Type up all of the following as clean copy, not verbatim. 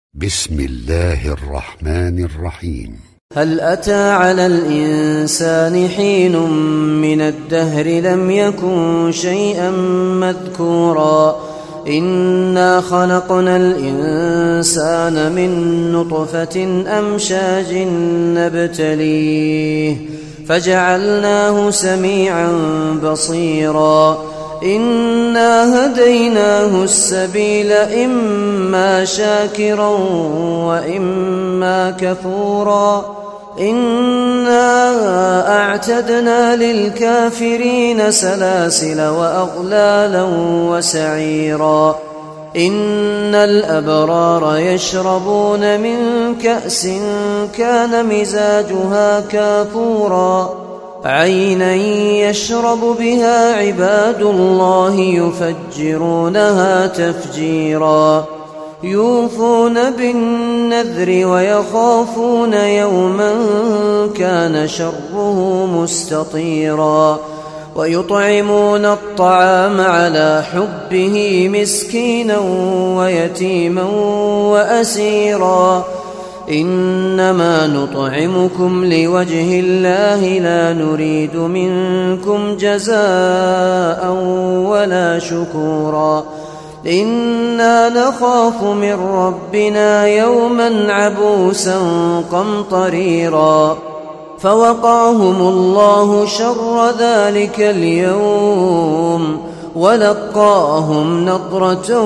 بسم الله الرحمن الرحيم. هل أتى على الإنسان حين من الدهر لم يكن شيئا مذكورا إنا خلقنا الإنسان من نطفة أمشاج نبتليه فجعلناه سميعا بصيرا إنا هديناه السبيل إما شاكرا وإما كفورا إنا أعتدنا للكافرين سلاسل وأغلالا وسعيرا إن الأبرار يشربون من كأس كان مزاجها كافورا عينا يشرب بها عباد الله يفجرونها تفجيرا يوفون بالنذر ويخافون يوما كان شره مستطيرا ويطعمون الطعام على حبه مسكينا ويتيما وأسيرا إنما نطعمكم لوجه الله لا نريد منكم جزاء ولا شكورا إنا نخاف من ربنا يوما عبوسا قمطريرا فوقاهم الله شر ذلك اليوم ولقاهم نضرة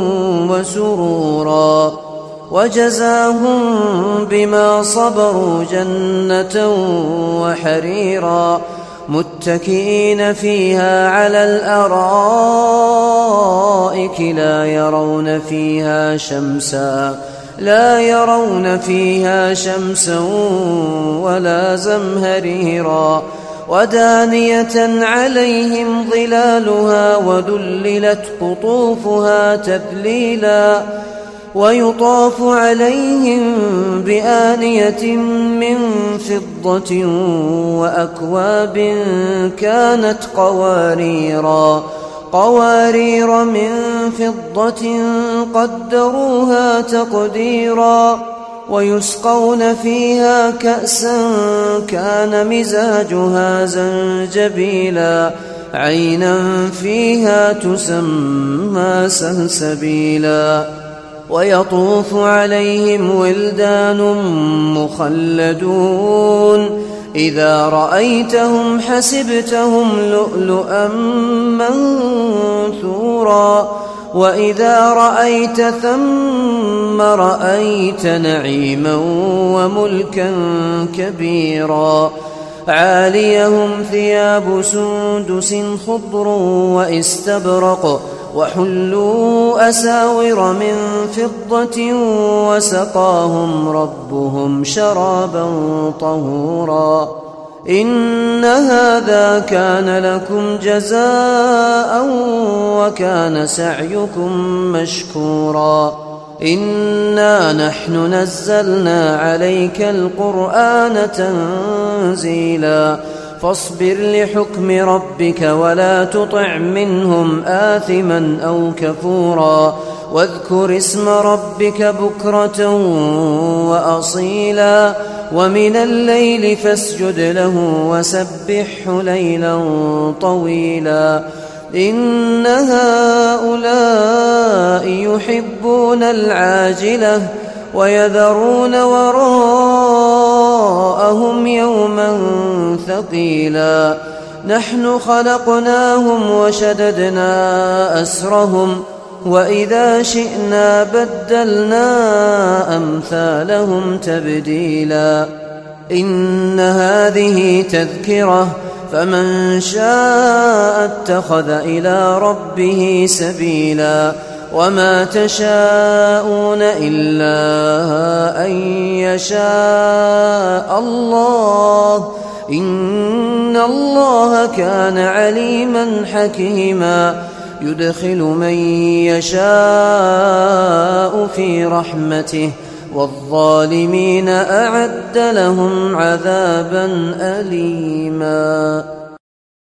وسرورا وجزاهم بما صبروا جنة وحريرا متكئين فيها على الأرائك لا يرون فيها شمسا ولا زمهريرا ودانية عليهم ظلالها وذللت قطوفها تذليلا ويطاف عليهم بآنية من فضة وأكواب كانت قوارير من فضة قدروها تقديرا ويسقون فيها كأسا كان مزاجها زنجبيلا عينا فيها تسمى سلسبيلا ويطوف عليهم ولدان مخلدون إذا رأيتهم حسبتهم لؤلؤا منثورا وإذا رأيت ثم رأيت نعيما وملكا كبيرا عاليهم ثياب سندس خضر واستبرق وحلوا أساور من فضة وسقاهم ربهم شرابا طهورا إن هذا كان لكم جزاء وكان سعيكم مشكورا إنا نحن نزلنا عليك القرآن تنزيلا فاصبر لحكم ربك ولا تطع منهم آثما أو كفورا واذكر اسم ربك بكرة وأصيلا ومن الليل فاسجد له وسبحه ليلا طويلا إن هؤلاء يحبون العاجلة ويذرون وراءهم يوما ثقيلا نحن خلقناهم وشددنا أسرهم وإذا شئنا بدلنا أمثالهم تبديلا إن هذه تذكرة فمن شاء اتخذ إلى ربه سبيلا وما تشاءون إلا أن يشاء الله إن الله كان عليما حكيما يدخل من يشاء في رحمته والظالمين أعد لهم عذابا أليما.